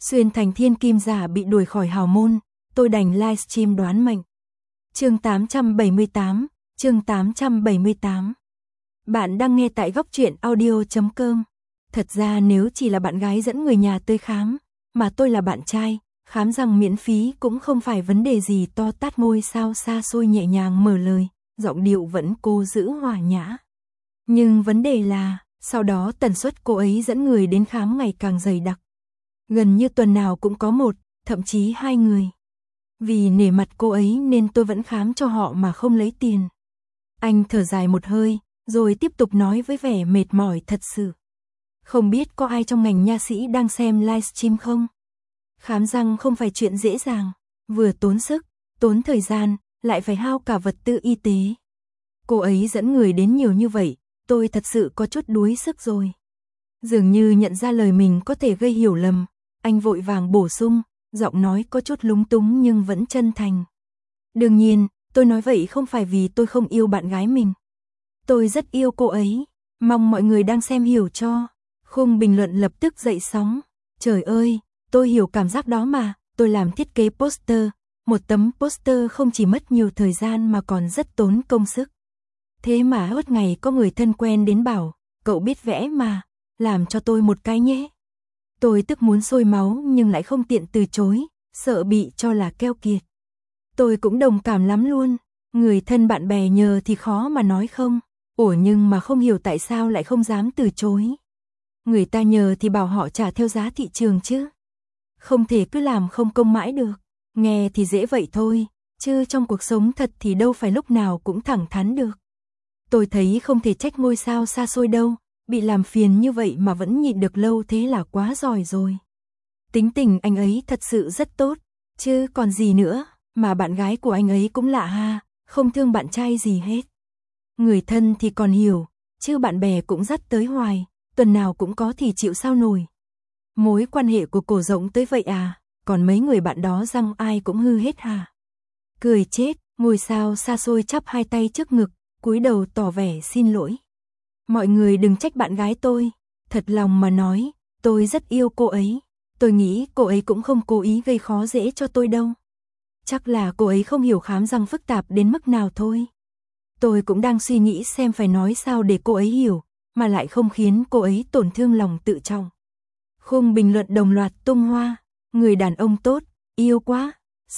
Xuyên thành thiên kim giả bị đuổi khỏi hào môn, tôi đành livestream đoán mệnh. Chương 878, chương 878. Bạn đang nghe tại góc truyện audio.com. Thật ra nếu chỉ là bạn gái dẫn người nhà tới khám, mà tôi là bạn trai, khám răng miễn phí cũng không phải vấn đề gì to tát. Ngôi sao xa xôi nhẹ nhàng mở lời, giọng điệu vẫn cố giữ hòa nhã. Nhưng vấn đề là, sau đó tần suất cô ấy dẫn người đến khám ngày càng dày đặc. Gần như tuần nào cũng có một, thậm chí hai người. Vì nể mặt cô ấy nên tôi vẫn khám cho họ mà không lấy tiền. Anh thở dài một hơi, rồi tiếp tục nói với vẻ mệt mỏi thật sự. Không biết có ai trong ngành nha sĩ đang xem livestream không? Khám răng không phải chuyện dễ dàng, vừa tốn sức, tốn thời gian, lại phải hao cả vật tư y tế. Cô ấy dẫn người đến nhiều như vậy, tôi thật sự có chút đuối sức rồi. Dường như nhận ra lời mình có thể gây hiểu lầm, anh vội vàng bổ sung, giọng nói có chút lúng túng nhưng vẫn chân thành. Đương nhiên, tôi nói vậy không phải vì tôi không yêu bạn gái mình. Tôi rất yêu cô ấy, mong mọi người đang xem hiểu cho. Khung bình luận lập tức dậy sóng. Trời ơi, tôi hiểu cảm giác đó mà, tôi làm thiết kế poster. Một tấm poster không chỉ mất nhiều thời gian mà còn rất tốn công sức. Thế mà hết ngày có người thân quen đến bảo, cậu biết vẽ mà, làm cho tôi một cái nhé. Tôi tức muốn sôi máu nhưng lại không tiện từ chối, sợ bị cho là keo kiệt. Tôi cũng đồng cảm lắm luôn, người thân bạn bè nhờ thì khó mà nói không, nhưng mà không hiểu tại sao lại không dám từ chối. Người ta nhờ thì bảo họ trả theo giá thị trường chứ. Không thể cứ làm không công mãi được, nghe thì dễ vậy thôi, chứ trong cuộc sống thật thì đâu phải lúc nào cũng thẳng thắn được. Tôi thấy không thể trách ngôi sao xa xôi đâu, bị làm phiền như vậy mà vẫn nhịn được lâu thế là quá giỏi rồi. Tính tình anh ấy thật sự rất tốt, chứ còn gì nữa, mà bạn gái của anh ấy cũng lạ ha, không thương bạn trai gì hết. Người thân thì còn hiểu, chứ bạn bè cũng dắt tới hoài, tuần nào cũng có thì chịu sao nổi. Mối quan hệ của cổ rộng tới vậy à, còn mấy người bạn đó răng ai cũng hư hết hả? Cười chết, ngôi sao xa xôi chắp hai tay trước ngực, cúi đầu tỏ vẻ xin lỗi. Mọi người đừng trách bạn gái tôi, thật lòng mà nói, tôi rất yêu cô ấy. Tôi nghĩ cô ấy cũng không cố ý gây khó dễ cho tôi đâu. Chắc là cô ấy không hiểu khám răng phức tạp đến mức nào thôi. Tôi cũng đang suy nghĩ xem phải nói sao để cô ấy hiểu, mà lại không khiến cô ấy tổn thương lòng tự trọng. Khung bình luận đồng loạt tung hoa, người đàn ông tốt, yêu quá.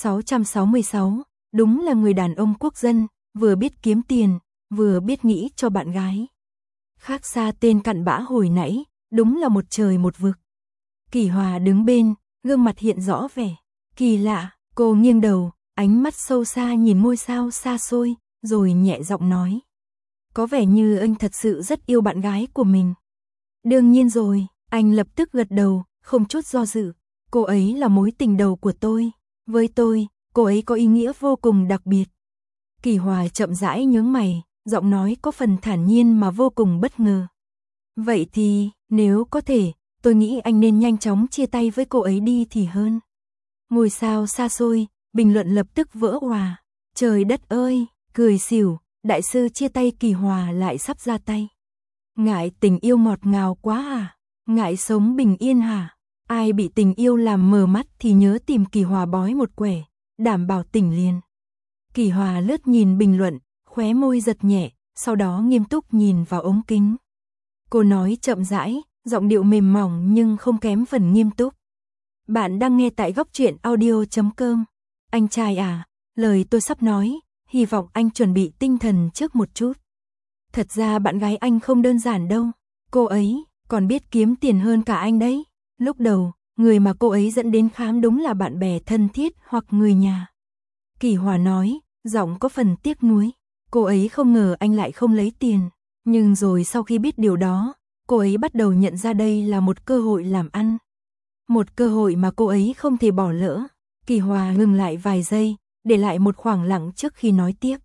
666, đúng là người đàn ông quốc dân, vừa biết kiếm tiền, vừa biết nghĩ cho bạn gái. Khác xa tên cặn bã hồi nãy, đúng là một trời một vực. Kỳ Hòa đứng bên, gương mặt hiện rõ vẻ kỳ lạ, cô nghiêng đầu, ánh mắt sâu xa nhìn ngôi sao xa xôi, rồi nhẹ giọng nói. Có vẻ như anh thật sự rất yêu bạn gái của mình. Đương nhiên rồi, anh lập tức gật đầu, không chút do dự. Cô ấy là mối tình đầu của tôi. Với tôi, cô ấy có ý nghĩa vô cùng đặc biệt. Kỳ Hòa chậm rãi nhướng mày, giọng nói có phần thản nhiên mà vô cùng bất ngờ. Vậy thì, nếu có thể, tôi nghĩ anh nên nhanh chóng chia tay với cô ấy đi thì hơn. Ngôi sao xa xôi, bình luận lập tức vỡ òa. Trời đất ơi, cười xỉu, đại sư chia tay Kỳ Hòa lại sắp ra tay. Ngại tình yêu ngọt ngào quá à? Ngại sống bình yên hả? Ai bị tình yêu làm mờ mắt thì nhớ tìm Kỳ Hòa bói một quẻ, đảm bảo tỉnh liền. Kỳ Hòa lướt nhìn bình luận, khóe môi giật nhẹ, sau đó nghiêm túc nhìn vào ống kính. Cô nói chậm rãi, giọng điệu mềm mỏng nhưng không kém phần nghiêm túc. Bạn đang nghe tại góc truyện audio.com. Anh trai à, lời tôi sắp nói, hy vọng anh chuẩn bị tinh thần trước một chút. Thật ra bạn gái anh không đơn giản đâu, cô ấy còn biết kiếm tiền hơn cả anh đấy. Lúc đầu, người mà cô ấy dẫn đến khám đúng là bạn bè thân thiết hoặc người nhà. Kỳ Hòa nói, giọng có phần tiếc nuối. Cô ấy không ngờ anh lại không lấy tiền. Nhưng rồi sau khi biết điều đó, cô ấy bắt đầu nhận ra đây là một cơ hội làm ăn. Một cơ hội mà cô ấy không thể bỏ lỡ. Kỳ Hòa ngừng lại vài giây, để lại một khoảng lặng trước khi nói tiếp.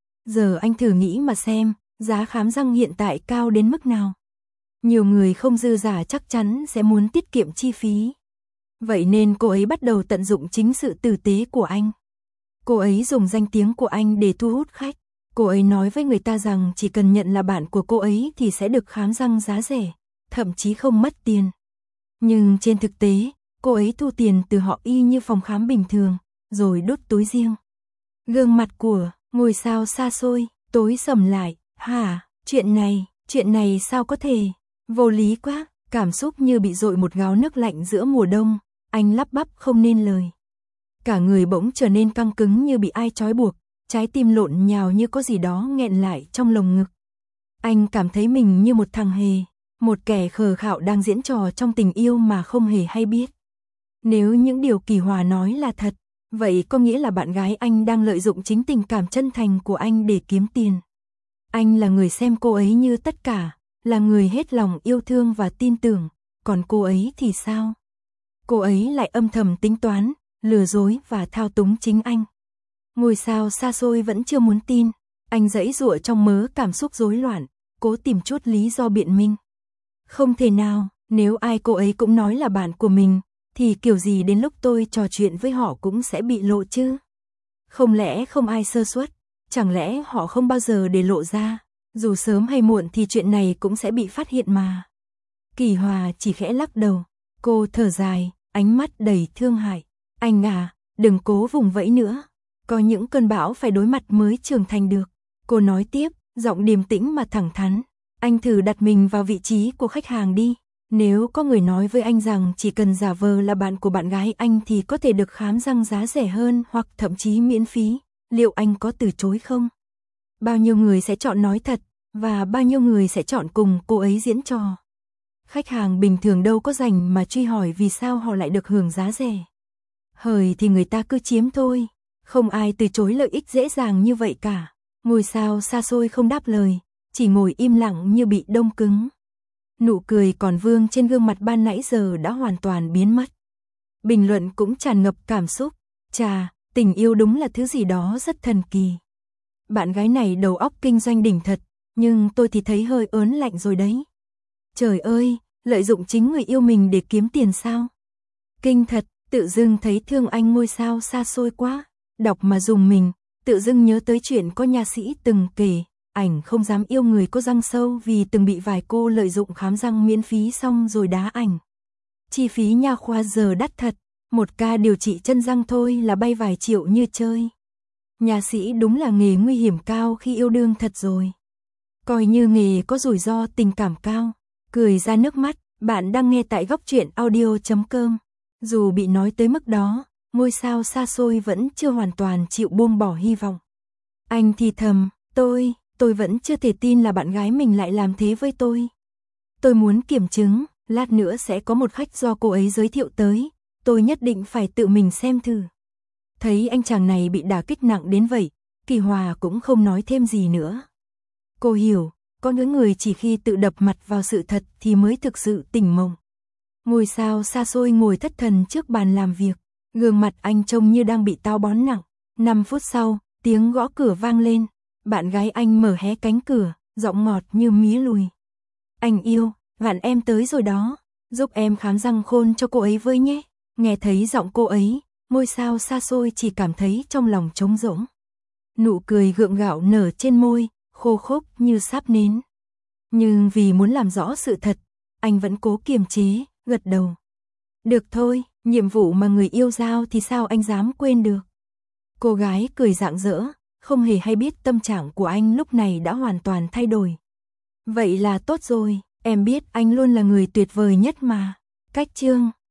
Giờ anh thử nghĩ mà xem, giá khám răng hiện tại cao đến mức nào. Nhiều người không dư giả chắc chắn sẽ muốn tiết kiệm chi phí. Vậy nên cô ấy bắt đầu tận dụng chính sự tử tế của anh. Cô ấy dùng danh tiếng của anh để thu hút khách. Cô ấy nói với người ta rằng chỉ cần nhận là bạn của cô ấy thì sẽ được khám răng giá rẻ, thậm chí không mất tiền. Nhưng trên thực tế, cô ấy thu tiền từ họ y như phòng khám bình thường, rồi đút túi riêng. Gương mặt của ngôi sao xa xôi tối sầm lại. Hả, chuyện này sao có thể? Vô lý quá, cảm xúc như bị dội một gáo nước lạnh giữa mùa đông, anh lắp bắp không nên lời. Cả người bỗng trở nên căng cứng như bị ai trói buộc, trái tim lộn nhào như có gì đó nghẹn lại trong lồng ngực. Anh cảm thấy mình như một thằng hề, một kẻ khờ khạo đang diễn trò trong tình yêu mà không hề hay biết. Nếu những điều Kỳ Hòa nói là thật, vậy có nghĩa là bạn gái anh đang lợi dụng chính tình cảm chân thành của anh để kiếm tiền. Anh là người xem cô ấy như tất cả, là người hết lòng yêu thương và tin tưởng, còn cô ấy thì sao? Cô ấy lại âm thầm tính toán, lừa dối và thao túng chính anh. Ngôi sao xa xôi vẫn chưa muốn tin, anh giãy giụa trong mớ cảm xúc rối loạn, cố tìm chút lý do biện minh. Không thể nào, nếu ai cô ấy cũng nói là bạn của mình, thì kiểu gì đến lúc tôi trò chuyện với họ cũng sẽ bị lộ chứ. Không lẽ không ai sơ suất, chẳng lẽ họ không bao giờ để lộ ra, dù sớm hay muộn thì chuyện này cũng sẽ bị phát hiện mà. Kỳ Hòa chỉ khẽ lắc đầu, cô thở dài, ánh mắt đầy thương hại. Anh à, đừng cố vùng vẫy nữa, có những cơn bão phải đối mặt mới trưởng thành được. Cô nói tiếp, giọng điềm tĩnh mà thẳng thắn. Anh thử đặt mình vào vị trí của khách hàng đi. Nếu có người nói với anh rằng chỉ cần giả vờ là bạn của bạn gái anh thì có thể được khám răng giá rẻ hơn hoặc thậm chí miễn phí, liệu anh có từ chối không? Bao nhiêu người sẽ chọn nói thật, và bao nhiêu người sẽ chọn cùng cô ấy diễn trò? Khách hàng bình thường đâu có rảnh mà truy hỏi vì sao họ lại được hưởng giá rẻ. Hời thì người ta cứ chiếm thôi, không ai từ chối lợi ích dễ dàng như vậy cả. Ngôi sao xa xôi không đáp lời, chỉ ngồi im lặng như bị đông cứng. Nụ cười còn vương trên gương mặt ban nãy giờ đã hoàn toàn biến mất. Bình luận cũng tràn ngập cảm xúc. Chà, tình yêu đúng là thứ gì đó rất thần kỳ. Bạn gái này đầu óc kinh doanh đỉnh thật, nhưng tôi thì thấy hơi ớn lạnh rồi đấy. Trời ơi, lợi dụng chính người yêu mình để kiếm tiền sao? Kinh thật, tự dưng thấy thương anh ngôi sao xa xôi quá. Đọc mà dùng mình, tự dưng nhớ tới chuyện có nha sĩ từng kể, ảnh không dám yêu người có răng sâu vì từng bị vài cô lợi dụng khám răng miễn phí xong rồi đá ảnh. Chi phí nha khoa giờ đắt thật, một ca điều trị chân răng thôi là bay vài triệu như chơi. Nha sĩ đúng là nghề nguy hiểm cao khi yêu đương thật rồi. Coi như nghề có rủi ro tình cảm cao. Cười ra nước mắt, bạn đang nghe tại góc truyện audio.com. Dù bị nói tới mức đó, ngôi sao xa xôi vẫn chưa hoàn toàn chịu buông bỏ hy vọng. Anh thì thầm, tôi vẫn chưa thể tin là bạn gái mình lại làm thế với tôi. Tôi muốn kiểm chứng, lát nữa sẽ có một khách do cô ấy giới thiệu tới, tôi nhất định phải tự mình xem thử. Thấy anh chàng này bị đả kích nặng đến vậy, Kỳ Hòa cũng không nói thêm gì nữa. Cô hiểu, có những người chỉ khi tự đập mặt vào sự thật thì mới thực sự tỉnh mộng. Ngôi sao xa xôi ngồi thất thần trước bàn làm việc, gương mặt anh trông như đang bị táo bón nặng. 5 phút sau, tiếng gõ cửa vang lên, bạn gái anh mở hé cánh cửa, giọng ngọt như mía lùi. Anh yêu, bạn em tới rồi đó, giúp em khám răng khôn cho cô ấy với nhé. Nghe thấy giọng cô ấy, ngôi sao xa xôi chỉ cảm thấy trong lòng trống rỗng. Nụ cười gượng gạo nở trên môi, khô khốc như sáp nến. Nhưng vì muốn làm rõ sự thật, anh vẫn cố kiềm chế, gật đầu. Được thôi, nhiệm vụ mà người yêu giao thì sao anh dám quên được. Cô gái cười rạng rỡ, không hề hay biết tâm trạng của anh lúc này đã hoàn toàn thay đổi. Vậy là tốt rồi, em biết anh luôn là người tuyệt vời nhất mà. Cách chương